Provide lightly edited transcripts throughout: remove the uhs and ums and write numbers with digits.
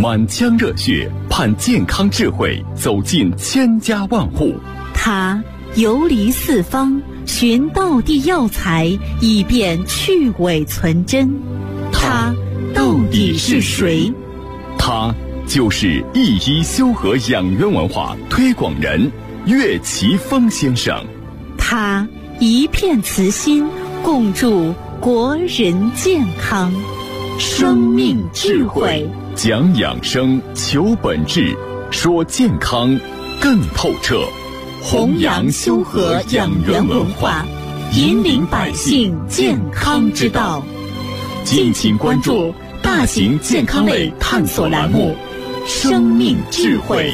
满腔热血盼健康智慧走进千家万户。 他游离四方，寻道地药材，以便去伪存真。他到底是谁？ 他就是一一修和养元文化推广人岳奇峰先生。 他一片慈心，共筑国人健康。生命智慧， 讲养生，求本质，说健康更透彻。 弘扬修和养元文化，引领百姓健康之道。敬请关注大型健康类探索栏目《生命智慧》。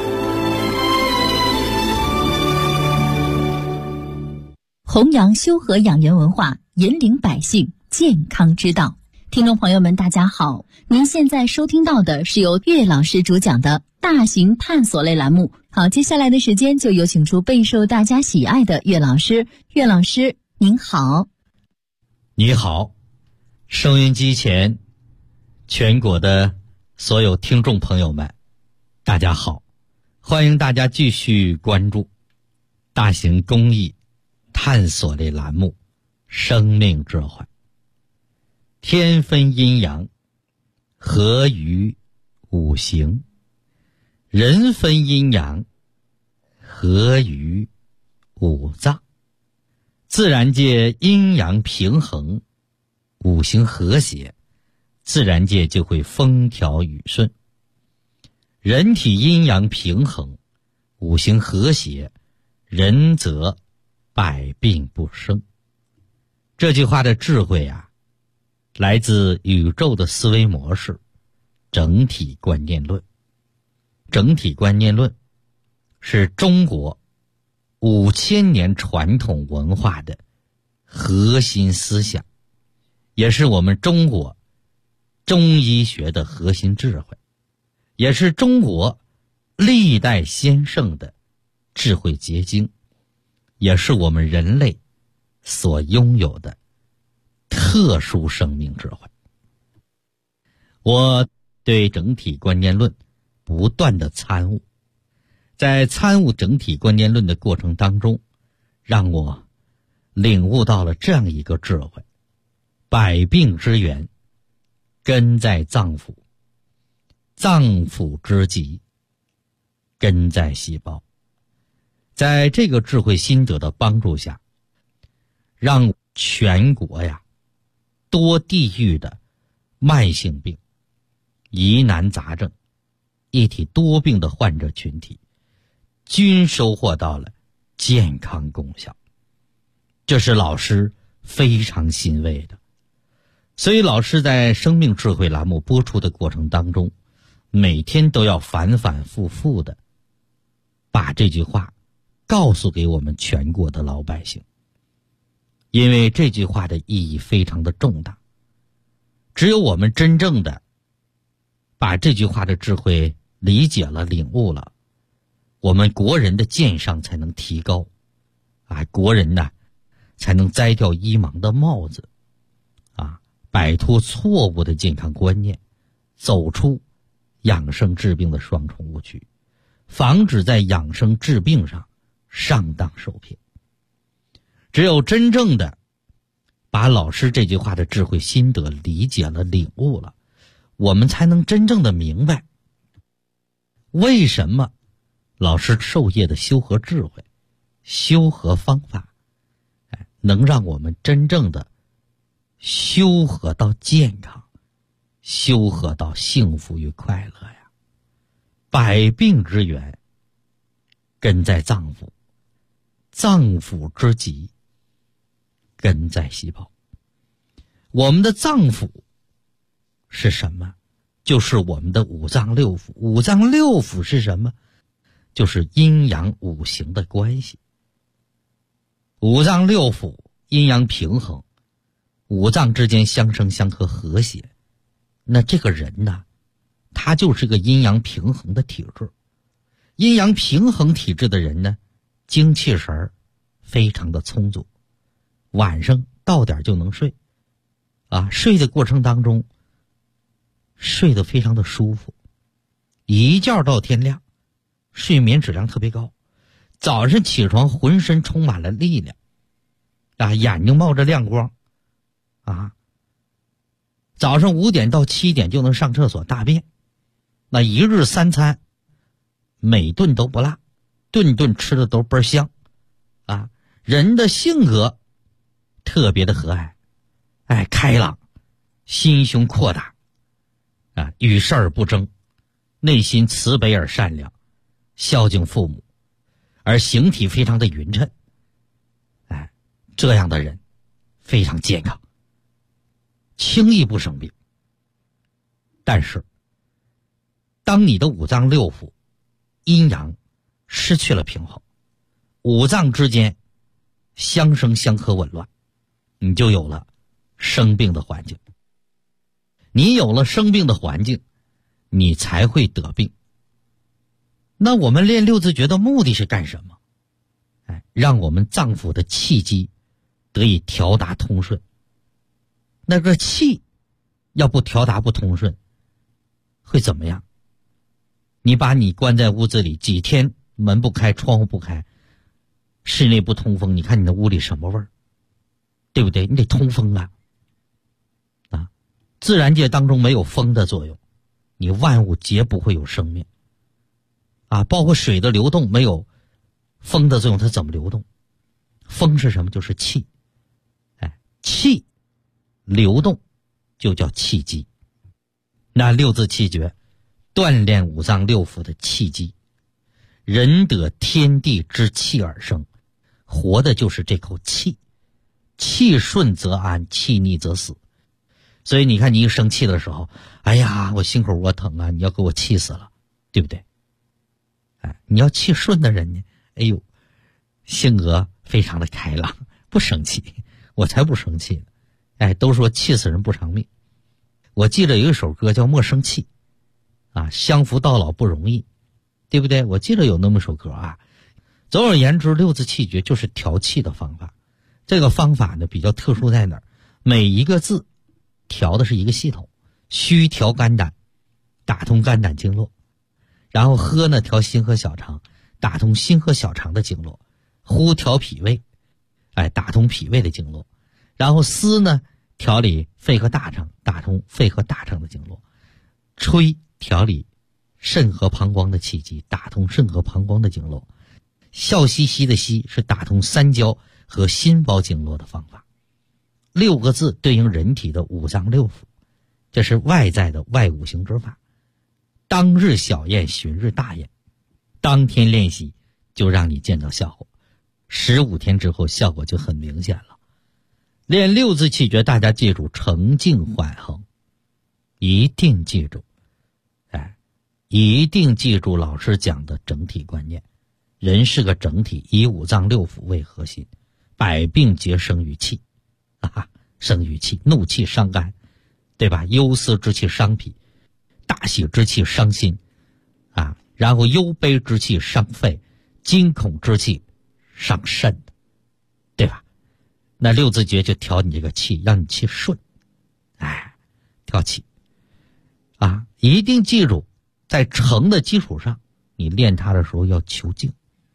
弘扬修和养元文化，引领百姓健康之道。听众朋友们，大家好，您现在收听到的是由岳老师主讲的大型探索类栏目。好，接下来的时间就有请出备受大家喜爱的岳老师。岳老师您好。 你好，收音机前全国的所有听众朋友们，大家好，欢迎大家继续关注大型公益探索类栏目《生命智慧》。天分阴阳，合于五行；人分阴阳，合于五脏。自然界阴阳平衡，五行和谐，自然界就会风调雨顺。人体阴阳平衡，五行和谐，人则百病不生。这句话的智慧啊，来自宇宙的思维模式整体观念论。整体观念论是中国5000年传统文化的核心思想，也是我们中国中医学的核心智慧，也是中国历代先圣的智慧结晶，也是我们人类所拥有的特殊生命智慧。我对整体观念论不断的参悟，在参悟整体观念论的过程当中，让我领悟到了这样一个智慧：百病之源根在脏腑，脏腑之疾根在细胞。在这个智慧心得的帮助下，让全国呀多地域的慢性病、疑难杂症、一体多病的患者群体均收获到了健康功效，这是老师非常欣慰的。所以老师在生命智慧栏目播出的过程当中，每天都要反反复复的把这句话告诉给我们全国的老百姓，因为这句话的意义非常的重大。只有我们真正的把这句话的智慧理解了、领悟了，我们国人的健上才能提高啊，国人呢才能摘掉医盲的帽子啊，摆脱错误的健康观念，走出养生治病的双重误区，防止在养生治病上上当受骗。只有真正的把老师这句话的智慧心得理解了、领悟了，我们才能真正的明白为什么老师授业的修和智慧、修和方法能让我们真正的修和到健康，修和到幸福与快乐呀。百病之源根在脏腑，脏腑之疾根在细胞。我们的脏腑是什么？就是我们的五脏六腑。五脏六腑是什么？就是阴阳五行的关系。五脏六腑阴阳平衡，五脏之间相生相克和谐，那这个人呢，他就是个阴阳平衡的体质。阴阳平衡体质的人呢，精气神非常的充足，晚上到点就能睡啊，睡的过程当中睡得非常的舒服一觉到天亮，睡眠质量特别高，早上起床浑身充满了力量啊，眼睛冒着亮光啊，早上5点到7点就能上厕所大便，那一日3餐每顿都不落，顿顿吃的都倍儿香啊，人的性格特别的和蔼，开朗，心胸阔大啊，与世而不争，内心慈悲而善良，孝敬父母，而形体非常的匀称，这样的人非常健康，轻易不生病。但是当你的五脏六腑阴阳失去了平衡，五脏之间相生相克紊乱，你就有了生病的环境。你有了生病的环境，你才会得病。那我们练六字诀的目的是干什么？让我们脏腑的气机得以调达通顺。那个气要不调达不通顺，会怎么样？你把你关在屋子里几天，门不开，窗户不开，室内不通风，你看你的屋里什么味儿？对不对？你得通风啊！自然界当中没有风的作用，你万物皆不会有生命啊！包括水的流动没有风的作用，它怎么流动？风是什么？就是气，气流动就叫气机。那六字气诀锻炼五脏六腑的气机，人得天地之气而生，活的就是这口气，气顺则安，气逆则死。所以你看，你一生气的时候，哎呀，我心口窝疼啊，你要给我气死了，对不对？你要气顺的人呢，哎呦，性格非常的开朗，不生气，我才不生气呢。都说气死人不偿命。我记得有一首歌叫《莫生气》啊，相扶到老不容易，对不对？我记得有那么首歌啊。总而言之，六字气诀就是调气的方法。这个方法呢比较特殊在哪儿？每一个字调的是一个系统，虚调肝胆，打通肝胆经络；然后喝呢调心和小肠，打通心和小肠的经络；呼调脾胃，打通脾胃的经络；然后思呢调理肺和大肠，打通肺和大肠的经络；吹调理肾和膀胱的气机，打通肾和膀胱的经络；笑嘻嘻的嘻是打通三焦和心包经络的方法。6个字对应人体的五脏六腑，这是外在的外五行之法。当日小验，旬日大验，当天练习就让你见到效果，15天之后效果就很明显了。练六字气诀，大家记住澄静缓衡，一定记住，一定记住老师讲的整体观念。人是个整体，以五脏六腑为核心，百病皆生于气生于气，怒气伤肝，对吧？忧思之气伤脾，大喜之气伤心然后忧悲之气伤肺，惊恐之气伤肾，对吧？那六字诀就调你这个气，让你气顺，调气一定记住，在诚的基础上，你练它的时候要求静，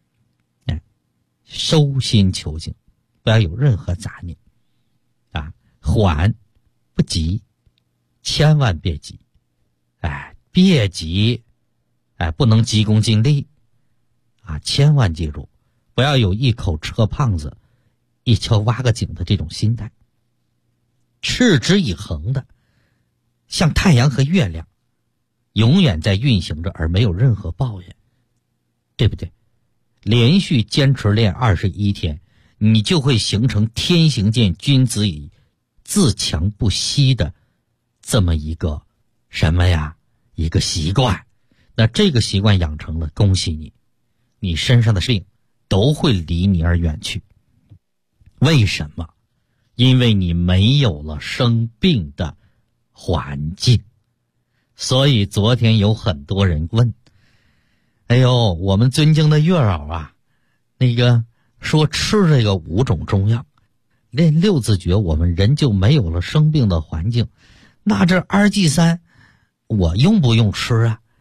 收心求静，不要有任何杂念缓不急，千万别急，别急，不能急功近利千万记住，不要有一口吃个胖子，一锹挖个井的这种心态，持之以恒的，像太阳和月亮，永远在运行着，而没有任何抱怨，对不对？连续坚持练21天，你就会形成天行健，君子以自强不息的这么一个什么呀？一个习惯。那这个习惯养成了，恭喜你，你身上的病都会离你而远去。为什么？因为你没有了生病的环境。所以昨天有很多人问，哎呦，我们尊敬的月老那个说吃这个5种中药，练六字诀，我们人就没有了生病的环境。那这2G3我用不用吃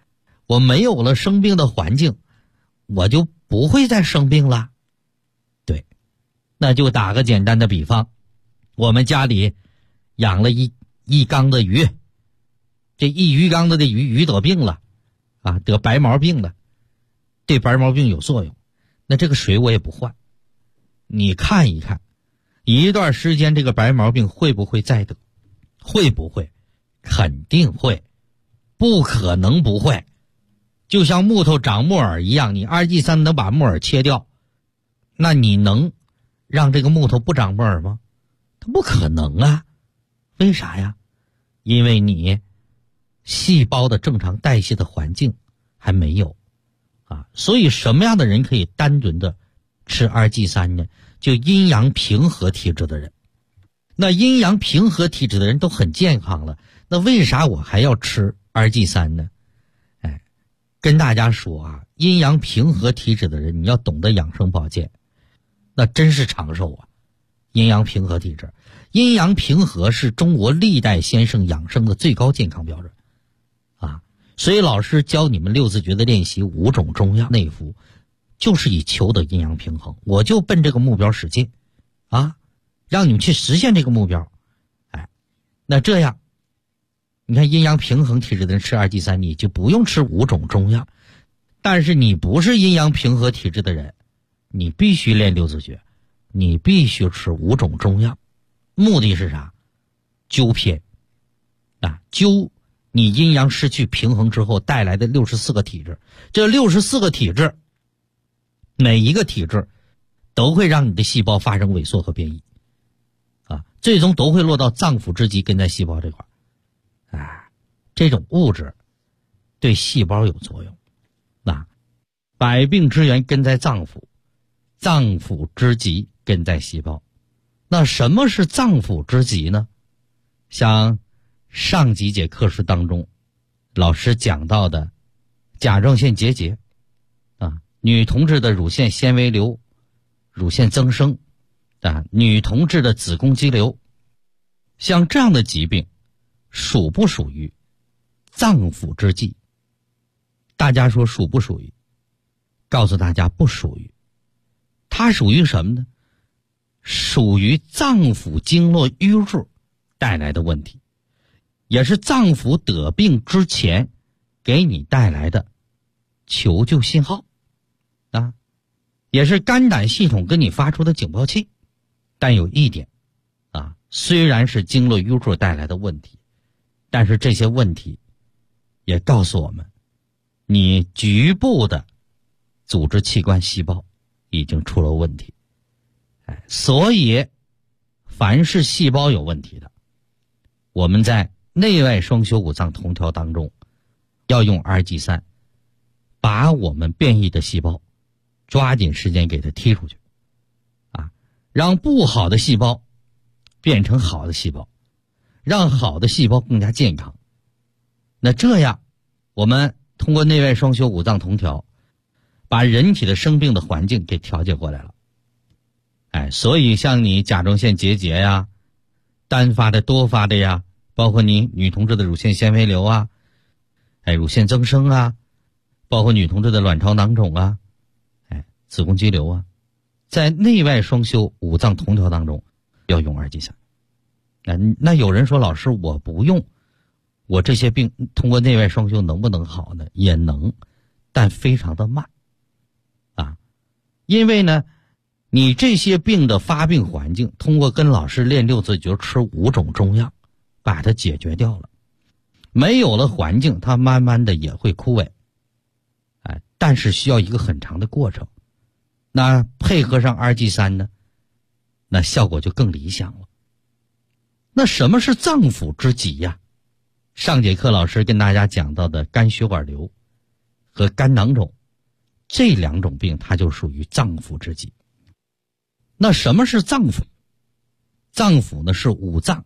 我没有了生病的环境，我就不会再生病了。对，那就打个简单的比方，我们家里养了一缸的鱼，这一鱼缸的鱼得病了啊，得白毛病了，对白毛病有作用，那这个水我也不换。你看一看，一段时间这个白毛病会不会再得？会不会？肯定会，不可能不会。就像木头长木耳一样，你2G3能把木耳切掉，那你能让这个木头不长木耳吗？它不可能啊。为啥呀？因为你细胞的正常代谢的环境还没有啊。所以什么样的人可以单纯的吃2G3呢？就阴阳平和体质的人。那阴阳平和体质的人都很健康了，那为啥我还要吃2G3呢？跟大家说啊，阴阳平和体质的人，你要懂得养生保健，那真是长寿啊。阴阳平和体质，阴阳平和是中国历代先生养生的最高健康标准啊。所以老师教你们6字诀的练习5种中药内服，就是以求得阴阳平衡，我就奔这个目标使劲啊，让你们去实现这个目标。那这样你看阴阳平衡体质的人吃2G3，你就不用吃5种中药。但是你不是阴阳平和体质的人，你必须练6字诀，你必须吃5种中药。目的是啥？纠偏啊，纠你阴阳失去平衡之后带来的64个体质。这64个体质，每一个体质都会让你的细胞发生萎缩和变异啊，最终都会落到脏腑之极根在细胞这块。这种物质对细胞有作用。百病之源根在脏腑，脏腑之极根在细胞。那什么是脏腑之极呢？像上几节课时当中老师讲到的甲状腺结节啊，女同志的乳腺纤维瘤、乳腺增生啊，女同志的子宫肌瘤，像这样的疾病属不属于脏腑之疾？大家说属不属于？告诉大家不属于。它属于什么呢？属于脏腑经络淤弱带来的问题，也是脏腑得病之前给你带来的求救信号啊，也是肝胆系统跟你发出的警报器。但有一点啊，虽然是经络淤弱带来的问题，但是这些问题也告诉我们，你局部的组织器官细胞已经出了问题。所以凡是细胞有问题的，我们在内外双修五脏同调当中要用2G3，把我们变异的细胞抓紧时间给它踢出去啊，让不好的细胞变成好的细胞，让好的细胞更加健康。那这样我们通过内外双修五脏同调，把人体的生病的环境给调节过来了。所以像你甲状腺结节呀，单发的多发的呀，包括你女同志的乳腺纤维瘤啊，乳腺增生啊，包括女同志的卵巢囊肿啊，子宫肌瘤啊，在内外双修五脏同调当中要用2G3。那有人说老师我不用，我这些病通过内外双修能不能好呢？也能，但非常的慢啊。因为呢你这些病的发病环境通过跟老师练6字诀吃5种中药把它解决掉了，没有了环境它慢慢的也会枯萎，但是需要一个很长的过程。那配合上2G3呢，那效果就更理想了。那什么是脏腑之疾呀？上节课老师跟大家讲到的肝血管瘤和肝囊肿，这2种病它就属于脏腑之疾。那什么是脏腑？脏腑呢是5脏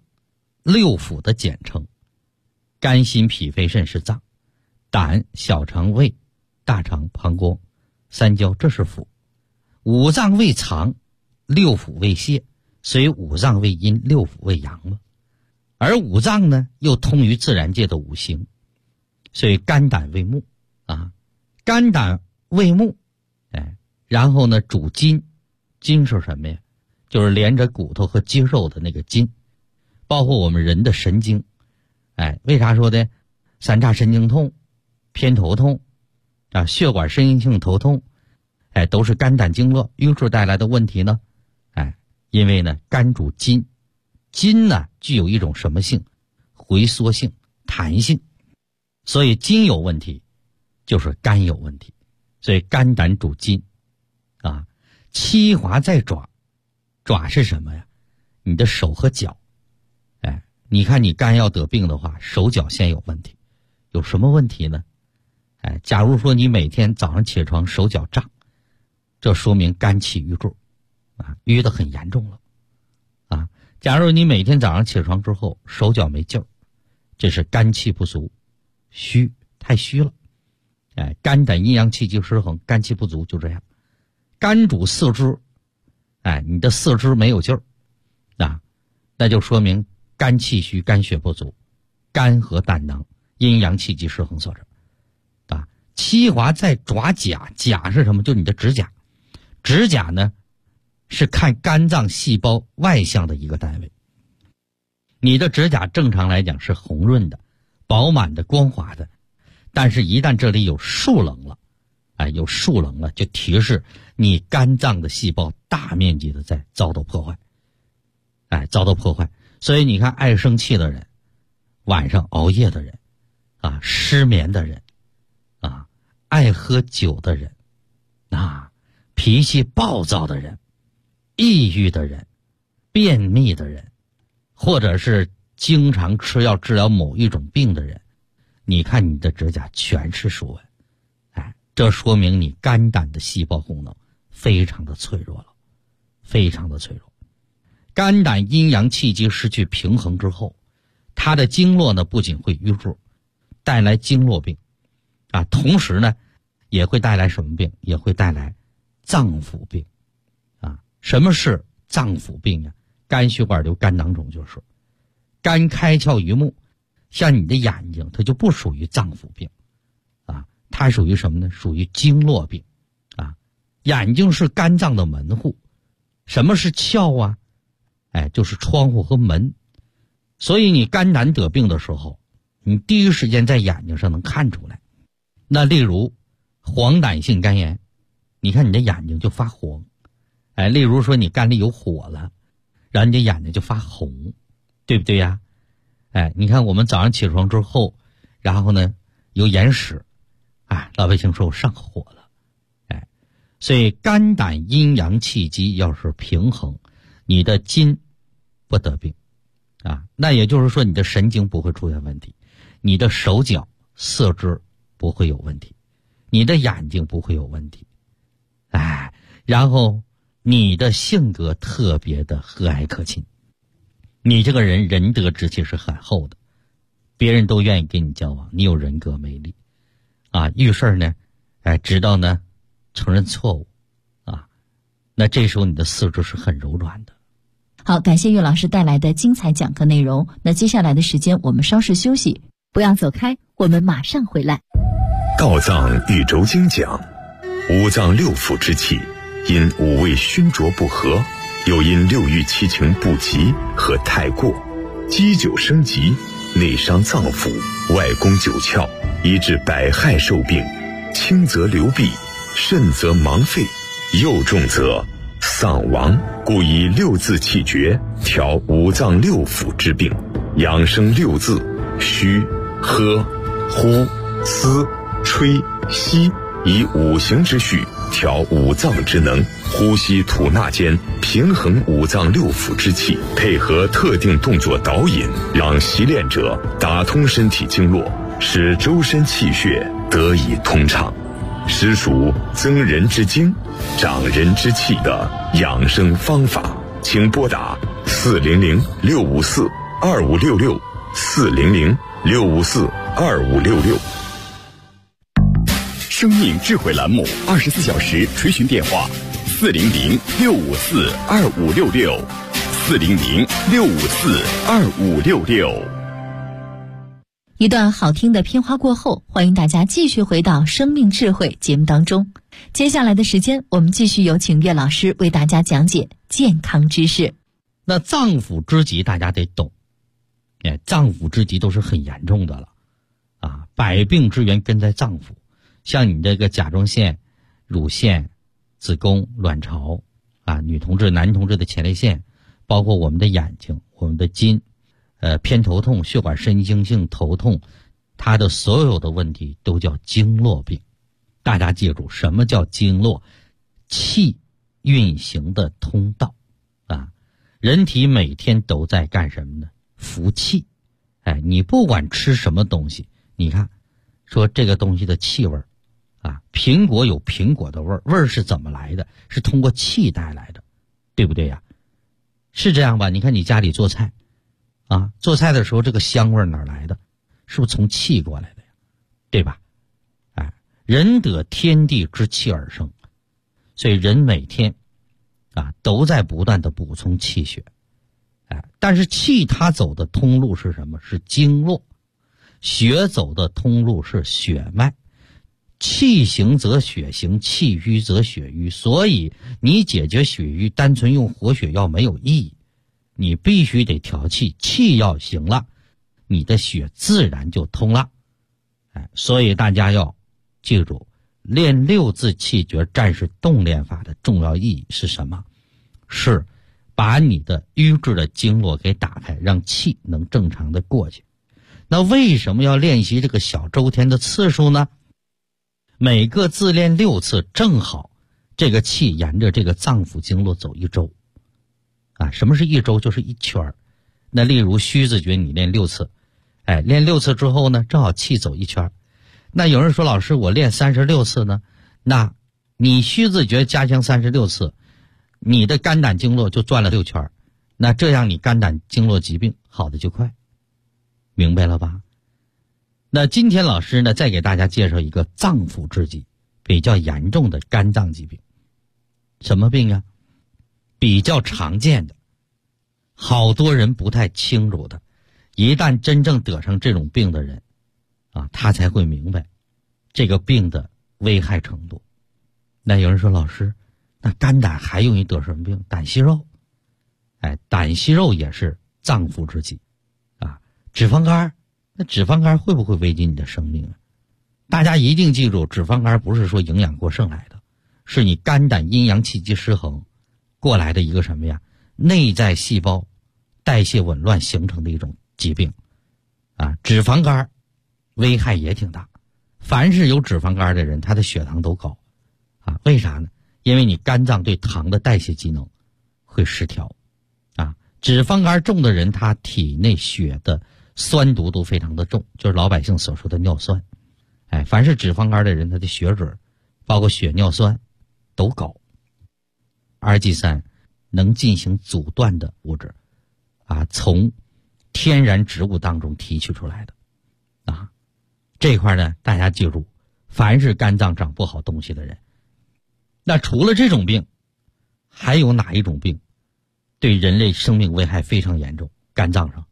6腑的简称，肝心脾肺肾是脏，胆小肠胃大肠膀胱三焦这是腑。5脏为藏，6腑为泄，所以5脏为阴，6腑为阳嘛。而5脏呢又通于自然界的5行，所以肝胆为木啊。肝胆为木，然后呢主筋，筋是什么呀？就是连着骨头和肌肉的那个筋，包括我们人的神经。为啥说的三叉神经痛、偏头痛啊、血管神经性头痛，都是肝胆经络瘀滞带来的问题呢？因为呢肝主筋，筋呢具有一种什么性？回缩性、弹性，所以筋有问题就是肝有问题。所以肝胆主筋啊。七华在爪，爪是什么呀？你的手和脚。你看你肝要得病的话，手脚先有问题。有什么问题呢？假如说你每天早上起床手脚胀，这说明肝气郁滞啊，郁得很严重了啊。假如你每天早上起床之后手脚没劲儿，这是肝气不足，虚，太虚了。肝胆阴阳气机失衡，肝气不足就这样。肝主四肢，你的四肢没有劲儿啊，那就说明肝气虚，肝血不足，肝和胆囊阴阳气机失衡所致啊。七华在爪甲，甲是什么？就你的指甲。指甲呢是看肝脏细胞外向的一个单位。你的指甲正常来讲是红润的、饱满的、光滑的，但是一旦这里有竖棱了，有竖棱了，就提示你肝脏的细胞大面积的在遭到破坏，遭到破坏。所以你看，爱生气的人，晚上熬夜的人，失眠的人，爱喝酒的人，脾气暴躁的人，抑郁的人，便秘的人，或者是经常吃药治疗某一种病的人，你看你的指甲全是竖纹，这说明你肝胆的细胞功能非常的脆弱了，非常的脆弱。肝胆阴阳气机失去平衡之后，它的经络呢不仅会瘀滞，带来经络病同时呢也会带来什么病？也会带来脏腑病什么是脏腑病呀？肝血管瘤、肝囊肿就是。肝开窍于目，像你的眼睛它就不属于脏腑病它属于什么呢？属于经络病眼睛是肝脏的门户。什么是窍啊？就是窗户和门。所以你肝胆得病的时候，你第一时间在眼睛上能看出来。那例如黄疸性肝炎，你看你的眼睛就发黄。例如说你肝里有火了，然后你的眼睛就发红，对不对呀？你看我们早上起床之后，然后呢有眼屎，老百姓说我上火了。所以肝胆阴阳气机要是平衡，你的筋不得病那也就是说你的神经不会出现问题，你的手脚四肢不会有问题，你的眼睛不会有问题然后你的性格特别的和蔼可亲，你这个人仁德之气是很厚的，别人都愿意跟你交往，你有人格魅力遇事呢知道呢承认错误那这时候你的四肢是很柔软的。 好，感谢岳老师带来的精彩讲课内容。那接下来的时间我们稍事休息，不要走开，我们马上回来。 道藏宇宙经讲，五脏六腑之气因五味熏浊不和，又因六欲七情不及和太过，积久生疾，内伤脏腑，外攻九窍，以致百害受病，轻则流弊，甚则盲废，又重则丧亡。故以六字气诀调五脏六腑之病，养生六字：虚、喝、呼、思、吹、吸，以五行之序调五脏之能，呼吸吐纳间平衡五脏六腑之气，配合特定动作导引，让习练者打通身体经络，使周身气血得以通畅，实属增人之精、长人之气的养生方法。请拨打400-654-2566 400-654-2566。生命智慧栏目24小时垂询电话400-654-2566 400-654-2566。 一段好听的片花过后，欢迎大家继续回到生命智慧节目当中。接下来的时间，我们继续有请岳老师为大家讲解健康知识。 那脏腑之疾大家得懂，脏腑之疾都是很严重的了啊，百病之源根在脏腑，像你这个甲状腺、乳腺、子宫、卵巢啊，女同志、男同志的前列腺，包括我们的眼睛、我们的筋，偏头痛、血管神经性头痛，它的所有的问题都叫经络病。大家记住，什么叫经络？气运行的通道啊。人体每天都在干什么呢？服气。你不管吃什么东西，你看说这个东西的气味啊，苹果有苹果的味儿，味儿是怎么来的？是通过气带来的，对不对呀？是这样吧？你看你家里做菜啊，做菜的时候这个香味哪来的？是不是从气过来的呀？对吧？人得天地之气而生，所以人每天都在不断的补充气血。但是气它走的通路是什么？是经络。血走的通路是血脉。气行则血行，气瘀则血瘀。所以你解决血瘀单纯用活血药没有意义，你必须得调气，气要行了，你的血自然就通了。所以大家要记住，练六字气绝战士动练法的重要意义是什么？是把你的瘀滞的经络给打开，让气能正常的过去。那为什么要练习这个小周天的次数呢？每个自练6次，正好这个气沿着这个脏腑经络走一周。什么是一周？就是一圈。那例如虚字诀你练6次，练6次之后呢，正好气走一圈。那有人说，老师我练36次呢，那你虚字诀加强36次，你的肝胆经络就转了6圈，那这样你肝胆经络疾病好的就快，明白了吧？那今天老师呢，再给大家介绍一个脏腑之疾，比较严重的肝脏疾病。什么病啊？比较常见的，好多人不太清楚的，一旦真正得上这种病的人他才会明白这个病的危害程度。那有人说，老师那肝胆还容易得什么病？胆息肉。胆息肉也是脏腑之疾脂肪肝，那脂肪肝会不会危及你的生命啊？大家一定记住，脂肪肝不是说营养过剩来的，是你肝胆阴阳气机失衡过来的一个什么呀？内在细胞代谢紊乱形成的一种疾病脂肪肝危害也挺大。凡是有脂肪肝的人，他的血糖都高为啥呢？因为你肝脏对糖的代谢机能会失调脂肪肝重的人，他体内血的酸度都非常的重，就是老百姓所说的尿酸。凡是脂肪肝的人，他的血脂包括血尿酸都高。RG3能进行阻断的物质从天然植物当中提取出来的这块呢，大家记住，凡是肝脏长不好东西的人，那除了这种病，还有哪一种病对人类生命危害非常严重？肝脏上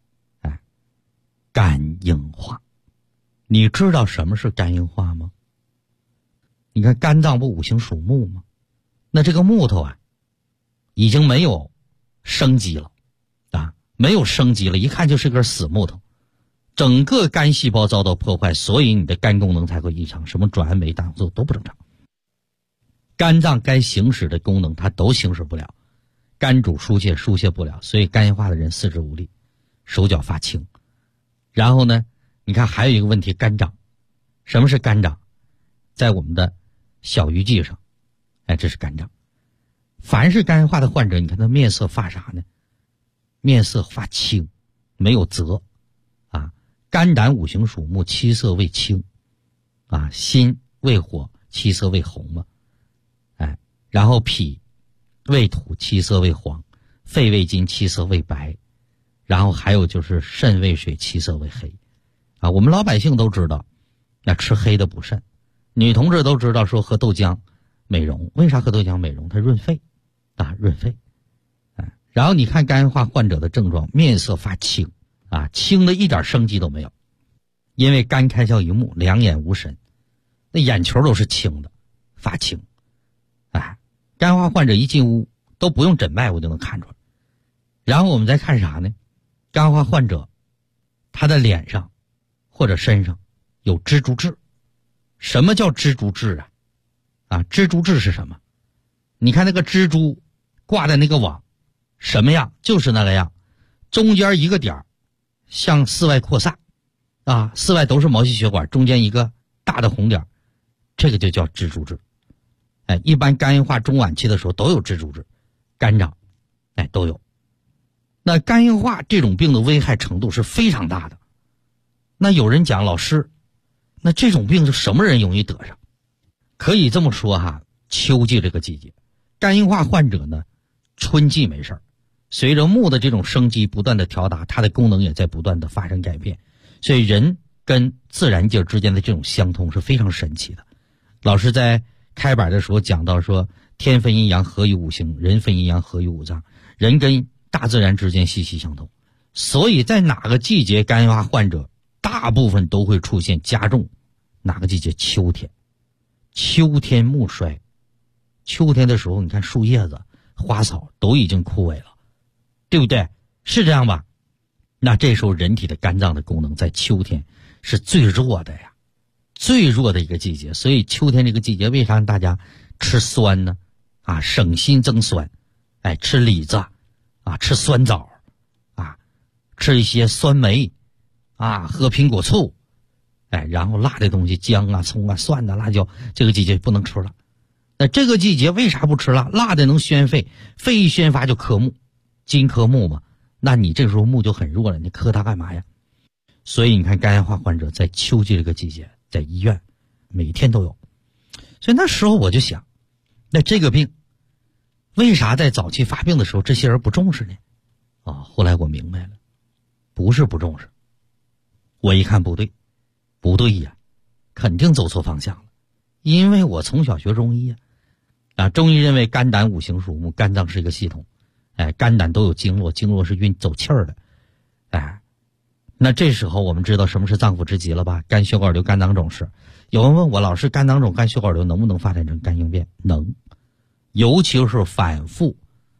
肝硬化。你知道什么是肝硬化吗？你看肝脏不五行属木吗？那这个木头已经没有生机了没有生机了，一看就是根死木头，整个肝细胞遭到破坏，所以你的肝功能才会异常，什么转氨酶、胆固醇都不正常。肝脏该行使的功能它都行使不了，肝主疏泄，疏泄不了，所以肝硬化的人四肢无力，手脚发青。然后呢，你看还有一个问题，肝长。什么是肝长？在我们的小鱼际上这是肝长。凡是肝硬化的患者，你看他面色发啥呢？面色发青，没有泽肝胆五行属木，七色为青心为火，七色为红嘛然后脾为土，七色为黄，肺为金，七色为白，然后还有就是肾为水，七色为黑我们老百姓都知道吃黑的补肾，女同志都知道说喝豆浆美容。为啥喝豆浆美容？它润肺润肺然后你看肝硬化患者的症状，面色发青青的一点生机都没有因为肝开窍于目，两眼无神，那眼球都是青的，发青。肝硬化患者一进屋都不用诊脉我就能看出来。然后我们再看啥呢？肝硬化患者他的脸上或者身上有蜘蛛痣。什么叫蜘蛛痣啊？蜘蛛痣是什么？你看那个蜘蛛挂在那个网什么样？就是那个样，中间一个点向四外扩散四外都是毛细血管，中间一个大的红点，这个就叫蜘蛛痣。一般肝硬化中晚期的时候都有蜘蛛痣，肝长都有。那肝硬化这种病的危害程度是非常大的。那有人讲，老师，那这种病是什么人容易得上？可以这么说秋季这个季节，肝硬化患者呢，春季没事儿，随着木的这种生机不断的调达，它的功能也在不断的发生改变，所以人跟自然界之间的这种相通是非常神奇的。老师在开板的时候讲到说，天分阴阳合于五行，人分阴阳合于五脏，人跟大自然之间息息相通。所以在哪个季节肝硬化患者大部分都会出现加重？哪个季节？秋天。秋天木衰，秋天的时候你看树叶子花草都已经枯萎了，对不对？是这样吧？那这时候人体的肝脏的功能在秋天是最弱的呀，最弱的一个季节。所以秋天这个季节为啥让大家吃酸呢？省心增酸，吃李子吃酸枣吃一些酸梅喝苹果醋，然后辣的东西姜葱蒜辣椒，这个季节不能吃了。那这个季节为啥不吃辣？辣的能宣肺，肺一宣发就克木，金克木嘛，那你这时候木就很弱了，你克它干嘛呀？所以你看肝硬化患者在秋季这个季节在医院每天都有。所以那时候我就想，那这个病为啥在早期发病的时候这些人不重视呢？后来我明白了，不是不重视，我一看不对呀，肯定走错方向了。因为我从小学中医中医认为肝胆五行属木，肝脏是一个系统，肝胆都有经络，经络是运走气儿的，那这时候我们知道什么是脏腑之疾了吧？肝血管瘤、肝囊肿是。有人问我，老师，肝囊肿、肝血管瘤能不能发展成肝硬变？能，尤其是反复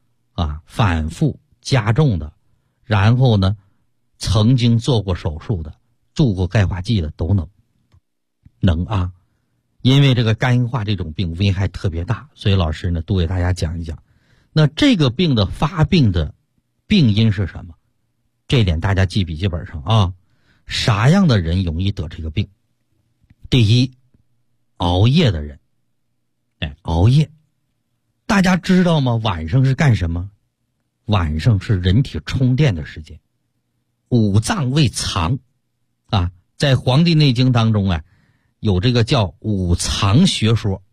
加重的，然后呢曾经做过手术的，注过钙化剂的都能因为这个肝硬化这种病危害特别大，所以老师呢多给大家讲一讲。那这个病的发病的病因是什么？这一点大家记笔记本上啥样的人容易得这个病？第一，熬夜的人。熬夜，大家知道吗？晚上是干什么？晚上是人体充电的时间，五脏为藏在《黄帝内经》当中有这个叫五藏学说。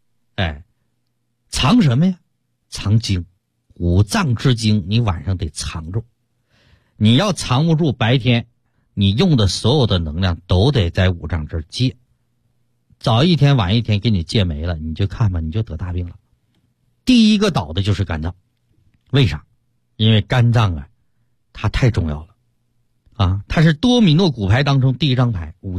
藏什么呀？藏精，五脏之精你晚上得藏住。你要藏不住，白天你用的所有的能量都得在五脏这儿借，早一天晚一天给你借没了，你就看吧，你就得大病了。第一个倒的就是肝脏。为啥？因为肝脏它太重要了它是多米诺骨牌当中第一张牌，